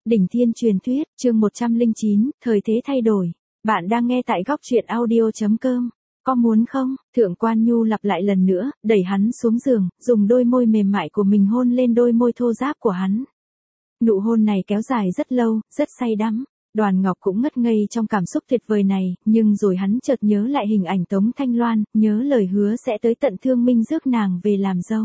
Đỉnh Thiên Truyền Thuyết, chương 109, thời thế thay đổi. Bạn đang nghe tại góc truyện audio.com. Có muốn không? Thượng Quan Nhu lặp lại lần nữa, đẩy hắn xuống giường, dùng đôi môi mềm mại của mình hôn lên đôi môi thô ráp của hắn. Nụ hôn này kéo dài rất lâu, rất say đắm. Đoàn Ngọc cũng ngất ngây trong cảm xúc tuyệt vời này, nhưng rồi hắn chợt nhớ lại hình ảnh Tống Thanh Loan, nhớ lời hứa sẽ tới tận Thương Minh rước nàng về làm dâu.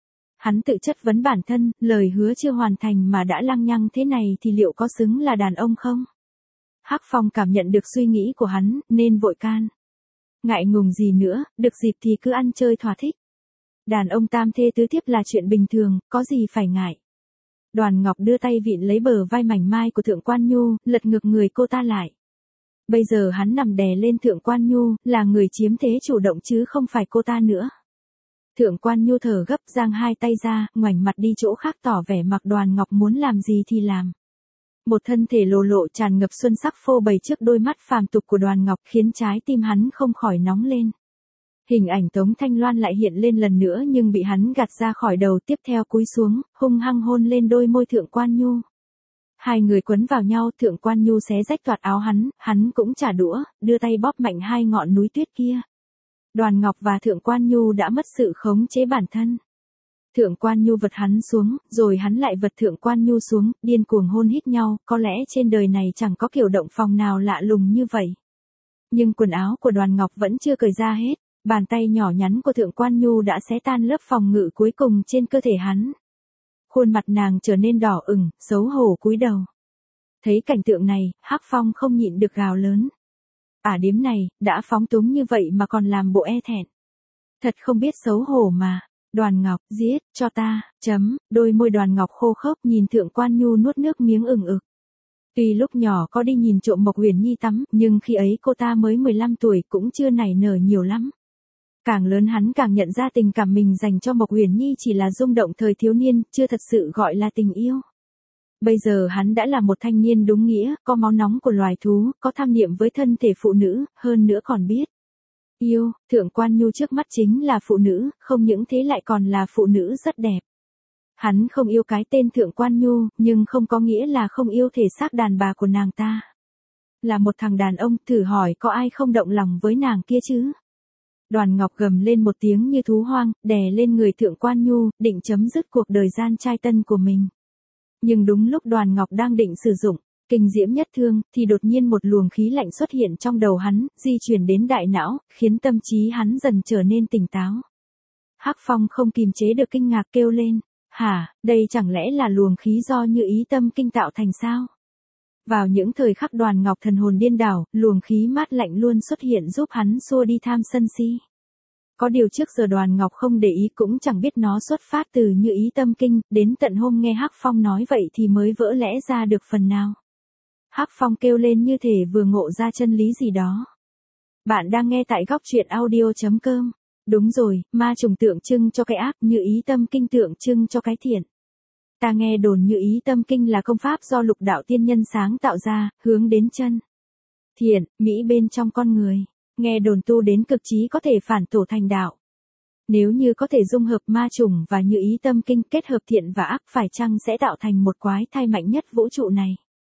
Hắn tự chất vấn bản thân, lời hứa chưa hoàn thành mà đã lăng nhăng thế này thì liệu có xứng là đàn ông không? Hắc Phong cảm nhận được suy nghĩ của hắn, nên vội can. Ngại ngùng gì nữa, được dịp thì cứ ăn chơi thỏa thích. Đàn ông tam thê tứ thiếp là chuyện bình thường, có gì phải ngại. Đoàn Ngọc đưa tay vịn lấy bờ vai mảnh mai của Thượng Quan Nhu, lật ngược người cô ta lại. Bây giờ hắn nằm đè lên Thượng Quan Nhu, là người chiếm thế chủ động chứ không phải cô ta nữa. Thượng Quan Nhu thở gấp, giang hai tay ra, ngoảnh mặt đi chỗ khác tỏ vẻ mặc Đoàn Ngọc muốn làm gì thì làm. Một thân thể lồ lộ tràn ngập xuân sắc phô bày trước đôi mắt phàm tục của Đoàn Ngọc khiến trái tim hắn không khỏi nóng lên. Hình ảnh Tống Thanh Loan lại hiện lên lần nữa nhưng bị hắn gạt ra khỏi đầu, tiếp theo cúi xuống, hung hăng hôn lên đôi môi Thượng Quan Nhu. Hai người quấn vào nhau, Thượng Quan Nhu xé rách toạt áo hắn cũng trả đũa, đưa tay bóp mạnh hai ngọn núi tuyết kia. Đoàn Ngọc và Thượng Quan Nhu đã mất sự khống chế bản thân. Thượng Quan Nhu vật hắn xuống, rồi hắn lại vật Thượng Quan Nhu xuống, điên cuồng hôn hít nhau, có lẽ trên đời này chẳng có kiểu động phòng nào lạ lùng như vậy. Nhưng quần áo của Đoàn Ngọc vẫn chưa cởi ra hết, bàn tay nhỏ nhắn của Thượng Quan Nhu đã xé tan lớp phòng ngự cuối cùng trên cơ thể hắn. Khuôn mặt nàng trở nên đỏ ửng, xấu hổ cúi đầu. Thấy cảnh tượng này, Hắc Phong không nhịn được gào lớn. Điếm này, đã phóng túng như vậy mà còn làm bộ e thẹn. Thật không biết xấu hổ mà. Đoàn Ngọc, giết, cho ta, đôi môi Đoàn Ngọc khô khốc nhìn Thượng Quan Nhu nuốt nước miếng ửng ực. Tuy lúc nhỏ có đi nhìn trộm Mộc Huyền Nhi tắm, nhưng khi ấy cô ta mới 15 tuổi cũng chưa nảy nở nhiều lắm. Càng lớn hắn càng nhận ra tình cảm mình dành cho Mộc Huyền Nhi chỉ là rung động thời thiếu niên, chưa thật sự gọi là tình yêu. Bây giờ hắn đã là một thanh niên đúng nghĩa, có máu nóng của loài thú, có tham niệm với thân thể phụ nữ, hơn nữa còn biết yêu. Thượng Quan Nhu trước mắt chính là phụ nữ, không những thế lại còn là phụ nữ rất đẹp. Hắn không yêu cái tên Thượng Quan Nhu, nhưng không có nghĩa là không yêu thể xác đàn bà của nàng ta. Là một thằng đàn ông, thử hỏi có ai không động lòng với nàng kia chứ? Đoàn Ngọc gầm lên một tiếng như thú hoang, đè lên người Thượng Quan Nhu, định chấm dứt cuộc đời gian trai tân của mình. Nhưng đúng lúc Đoàn Ngọc đang định sử dụng kinh diễm nhất thương, thì đột nhiên một luồng khí lạnh xuất hiện trong đầu hắn, di chuyển đến đại não, khiến tâm trí hắn dần trở nên tỉnh táo. Hắc Phong không kìm chế được kinh ngạc kêu lên, hả, đây chẳng lẽ là luồng khí do Như Ý Tâm Kinh tạo thành sao? Vào những thời khắc Đoàn Ngọc thần hồn điên đảo, luồng khí mát lạnh luôn xuất hiện giúp hắn xua đi tham sân si. Có điều trước giờ Đoàn Ngọc không để ý cũng chẳng biết nó xuất phát từ Như Ý Tâm Kinh, đến tận hôm nghe Hắc Phong nói vậy thì mới vỡ lẽ ra được phần nào. Hắc Phong kêu lên như thể vừa ngộ ra chân lý gì đó. Bạn đang nghe tại góc truyện audio.com. Đúng rồi, ma trùng tượng trưng cho cái ác, Như Ý Tâm Kinh tượng trưng cho cái thiện. Ta nghe đồn Như Ý Tâm Kinh là công pháp do Lục Đạo Tiên Nhân sáng tạo ra, hướng đến chân thiện, mỹ bên trong con người. Nghe đồn tu đến cực trí có thể phản tổ thành đạo. Nếu như có thể dung hợp ma trùng và Như Ý Tâm Kinh kết hợp thiện và ác phải chăng sẽ tạo thành một quái thai mạnh nhất vũ trụ này.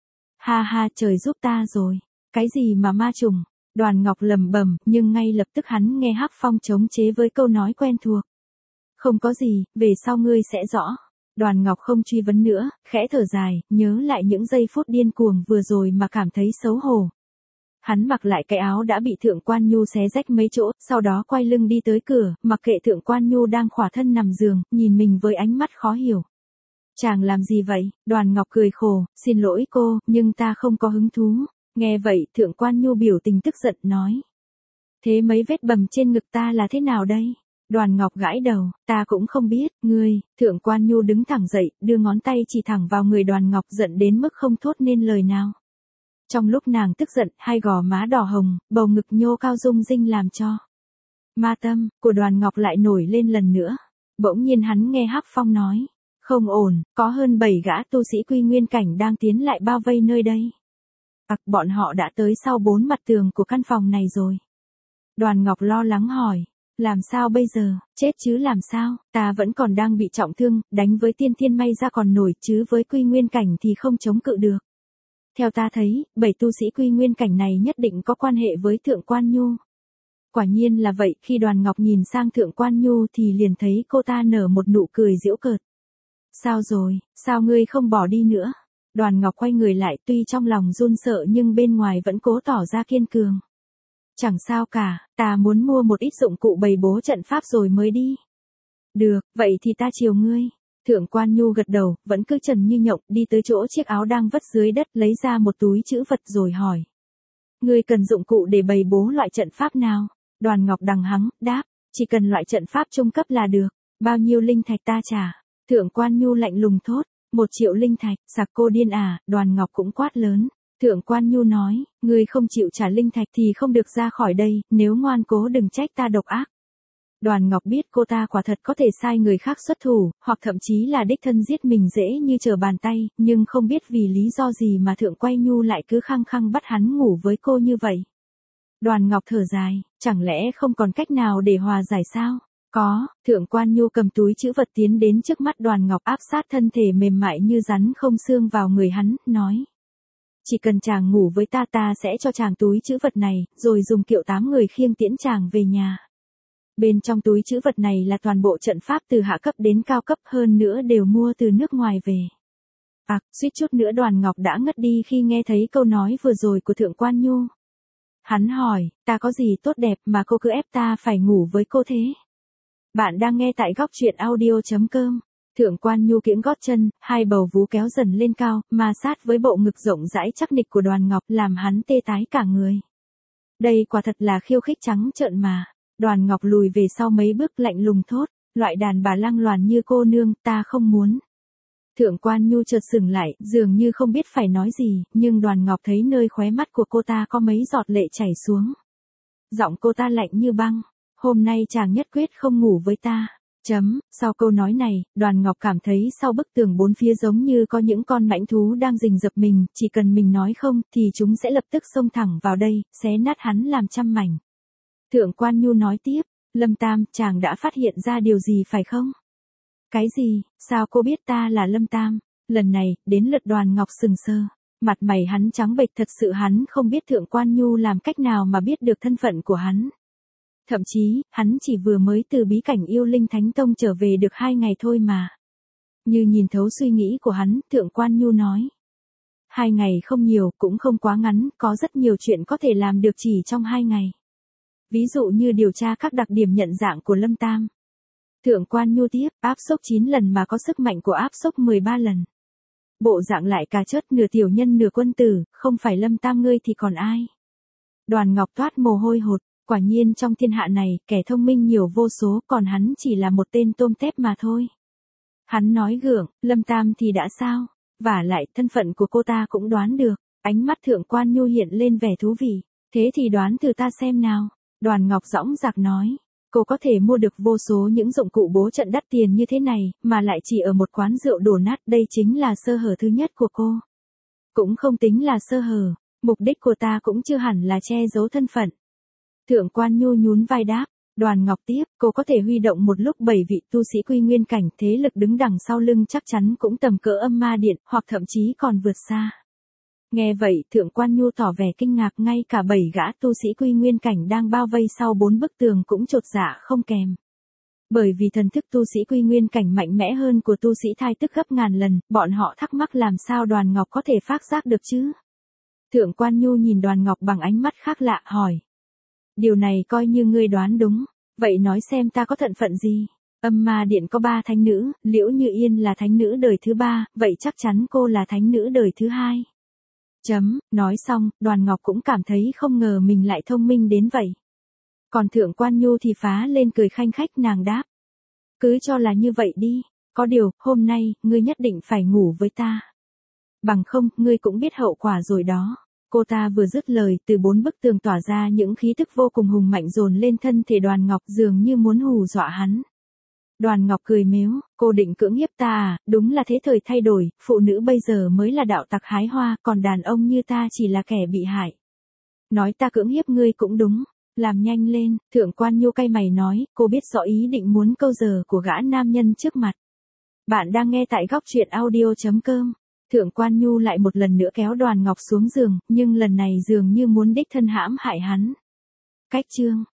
Ha ha, trời giúp ta rồi. Cái gì mà ma trùng? Đoàn Ngọc lầm bầm, nhưng ngay lập tức hắn nghe Hắc Phong chống chế với câu nói quen thuộc. Không có gì, về sau ngươi sẽ rõ. Đoàn Ngọc không truy vấn nữa, khẽ thở dài, nhớ lại những giây phút điên cuồng vừa rồi mà cảm thấy xấu hổ. Hắn mặc lại cái áo đã bị Thượng Quan Nhu xé rách mấy chỗ, sau đó quay lưng đi tới cửa, mặc kệ Thượng Quan Nhu đang khỏa thân nằm giường, nhìn mình với ánh mắt khó hiểu. Chàng làm gì vậy? Đoàn Ngọc cười khổ, xin lỗi cô, nhưng ta không có hứng thú. Nghe vậy, Thượng Quan Nhu biểu tình tức giận nói. Thế mấy vết bầm trên ngực ta là thế nào đây? Đoàn Ngọc gãi đầu, ta cũng không biết, ngươi. Thượng Quan Nhu đứng thẳng dậy, đưa ngón tay chỉ thẳng vào người Đoàn Ngọc, giận đến mức không thốt nên lời nào. Trong lúc nàng tức giận, hai gò má đỏ hồng, bầu ngực nhô cao rung rinh làm cho ma tâm của Đoàn Ngọc lại nổi lên lần nữa. Bỗng nhiên hắn nghe Hắc Phong nói, không ổn, có hơn 7 gã tu sĩ Quy Nguyên cảnh đang tiến lại bao vây nơi đây. Bọn họ đã tới sau 4 mặt tường của căn phòng này rồi. Đoàn Ngọc lo lắng hỏi, Làm sao bây giờ, chết chứ làm sao, ta vẫn còn đang bị trọng thương, đánh với tiên thiên may ra còn nổi chứ với quy nguyên cảnh thì không chống cự được. Theo ta thấy, 7 tu sĩ quy nguyên cảnh này nhất định có quan hệ với Thượng Quan Nhu. Quả nhiên là vậy, khi Đoàn Ngọc nhìn sang Thượng Quan Nhu thì liền thấy cô ta nở một nụ cười giễu cợt. Sao rồi, sao ngươi không bỏ đi nữa? Đoàn Ngọc quay người lại, tuy trong lòng run sợ nhưng bên ngoài vẫn cố tỏ ra kiên cường. Chẳng sao cả, ta muốn mua một ít dụng cụ bày bố trận pháp rồi mới đi. Được, vậy thì ta chiều ngươi. Thượng Quan Nhu gật đầu, vẫn cứ trần như nhộng, đi tới chỗ chiếc áo đang vất dưới đất, lấy ra một túi trữ vật rồi hỏi. Ngươi cần dụng cụ để bày bố loại trận pháp nào? Đoàn Ngọc đằng hắng, đáp, chỉ cần loại trận pháp trung cấp là được. Bao nhiêu linh thạch ta trả? Thượng Quan Nhu lạnh lùng thốt, 1 triệu linh thạch, sặc cô điên à? Đoàn Ngọc cũng quát lớn. Thượng Quan Nhu nói, ngươi không chịu trả linh thạch thì không được ra khỏi đây, nếu ngoan cố đừng trách ta độc ác. Đoàn Ngọc biết cô ta quả thật có thể sai người khác xuất thủ, hoặc thậm chí là đích thân giết mình dễ như trở bàn tay, nhưng không biết vì lý do gì mà Thượng Quan Nhu lại cứ khăng khăng bắt hắn ngủ với cô như vậy. Đoàn Ngọc thở dài, chẳng lẽ không còn cách nào để hòa giải sao? Có, Thượng Quan Nhu cầm túi trữ vật tiến đến trước mắt Đoàn Ngọc, áp sát thân thể mềm mại như rắn không xương vào người hắn, nói. Chỉ cần chàng ngủ với ta, ta sẽ cho chàng túi trữ vật này, rồi dùng kiệu 8 người khiêng tiễn chàng về nhà. Bên trong túi trữ vật này là toàn bộ trận pháp từ hạ cấp đến cao cấp, hơn nữa đều mua từ nước ngoài về. Suýt chút nữa Đoàn Ngọc đã ngất đi khi nghe thấy câu nói vừa rồi của Thượng Quan Nhu. Hắn hỏi, ta có gì tốt đẹp mà cô cứ ép ta phải ngủ với cô thế? Bạn đang nghe tại góc truyện audio.com. Thượng Quan Nhu kiễng gót chân, hai bầu vú kéo dần lên cao, ma sát với bộ ngực rộng rãi chắc nịch của Đoàn Ngọc làm hắn tê tái cả người. Đây quả thật là khiêu khích trắng trợn mà. Đoàn Ngọc lùi về sau mấy bước lạnh lùng thốt, loại đàn bà lăng loàn như cô nương, ta không muốn. Thượng Quan Nhu chợt sững lại, dường như không biết phải nói gì, nhưng Đoàn Ngọc thấy nơi khóe mắt của cô ta có mấy giọt lệ chảy xuống. Giọng cô ta lạnh như băng, hôm nay chàng nhất quyết không ngủ với ta. Sau câu nói này, Đoàn Ngọc cảm thấy sau bức tường bốn phía giống như có những con mãnh thú đang rình rập mình, chỉ cần mình nói không thì chúng sẽ lập tức xông thẳng vào đây, xé nát hắn làm trăm mảnh. Thượng Quan Nhu nói tiếp, Lâm Tam, chàng đã phát hiện ra điều gì phải không? Cái gì, sao cô biết ta là Lâm Tam? Lần này, đến lượt Đoàn Ngọc sừng sờ. Mặt mày hắn trắng bệch, thật sự hắn không biết Thượng Quan Nhu làm cách nào mà biết được thân phận của hắn. Thậm chí, hắn chỉ vừa mới từ bí cảnh Yêu Linh Thánh Tông trở về được 2 ngày thôi mà. Như nhìn thấu suy nghĩ của hắn, Thượng Quan Nhu nói. 2 ngày không nhiều, cũng không quá ngắn, có rất nhiều chuyện có thể làm được chỉ trong 2 ngày. Ví dụ như điều tra các đặc điểm nhận dạng của Lâm Tam. Thượng Quan Nhu tiếp, áp xúc 9 lần mà có sức mạnh của áp xúc 13 lần. Bộ dạng lại cà chớt, nửa tiểu nhân nửa quân tử, không phải Lâm Tam ngươi thì còn ai? Đoàn Ngọc toát mồ hôi hột, quả nhiên trong thiên hạ này, kẻ thông minh nhiều vô số, còn hắn chỉ là một tên tôm tép mà thôi. Hắn nói gượng, Lâm Tam thì đã sao? Vả lại, thân phận của cô ta cũng đoán được. Ánh mắt Thượng Quan Nhu hiện lên vẻ thú vị. Thế thì đoán từ ta xem nào. Đoàn Ngọc dõng dạc nói. Cô có thể mua được vô số những dụng cụ bố trận đắt tiền như thế này, mà lại chỉ ở một quán rượu đổ nát, đây chính là sơ hở thứ nhất của cô. Cũng không tính là sơ hở, mục đích của ta cũng chưa hẳn là che giấu thân phận. Thượng Quan Nhu nhún vai đáp, Đoàn Ngọc tiếp, cô có thể huy động một lúc 7 vị tu sĩ quy nguyên cảnh, thế lực đứng đằng sau lưng chắc chắn cũng tầm cỡ Âm Ma Điện, hoặc thậm chí còn vượt xa. Nghe vậy, Thượng Quan Nhu tỏ vẻ kinh ngạc, ngay cả 7 gã tu sĩ quy nguyên cảnh đang bao vây sau 4 bức tường cũng chột dạ không kèm. Bởi vì thần thức tu sĩ quy nguyên cảnh mạnh mẽ hơn của tu sĩ thai tức gấp ngàn lần, bọn họ thắc mắc làm sao Đoàn Ngọc có thể phát giác được chứ? Thượng Quan Nhu nhìn Đoàn Ngọc bằng ánh mắt khác lạ, hỏi. Điều này coi như ngươi đoán đúng, vậy nói xem ta có thân phận gì? Âm Ma Điện có 3 thánh nữ, Liễu Như Yên là thánh nữ đời thứ 3, vậy chắc chắn cô là thánh nữ đời thứ 2. Nói xong, Đoàn Ngọc cũng cảm thấy không ngờ mình lại thông minh đến vậy. Còn Thượng Quan Nhu thì phá lên cười khanh khách, nàng đáp. Cứ cho là như vậy đi, có điều, hôm nay, ngươi nhất định phải ngủ với ta. Bằng không, ngươi cũng biết hậu quả rồi đó. Cô ta vừa dứt lời, từ 4 bức tường tỏa ra những khí tức vô cùng hùng mạnh dồn lên thân thể Đoàn Ngọc, dường như muốn hù dọa hắn. Đoàn Ngọc cười mếu, cô định cưỡng hiếp ta à? Đúng là thế thời thay đổi, phụ nữ bây giờ mới là đạo tặc hái hoa, còn đàn ông như ta chỉ là kẻ bị hại. Nói ta cưỡng hiếp ngươi cũng đúng. làm nhanh lên, Thượng Quan Nhu cay mày nói, cô biết rõ ý định muốn câu giờ của gã nam nhân trước mặt. Bạn đang nghe tại góc truyện audio.com. Thượng Quan Nhu lại một lần nữa kéo Đoàn Ngọc xuống giường, nhưng lần này dường như muốn đích thân hãm hại hắn. Cách chương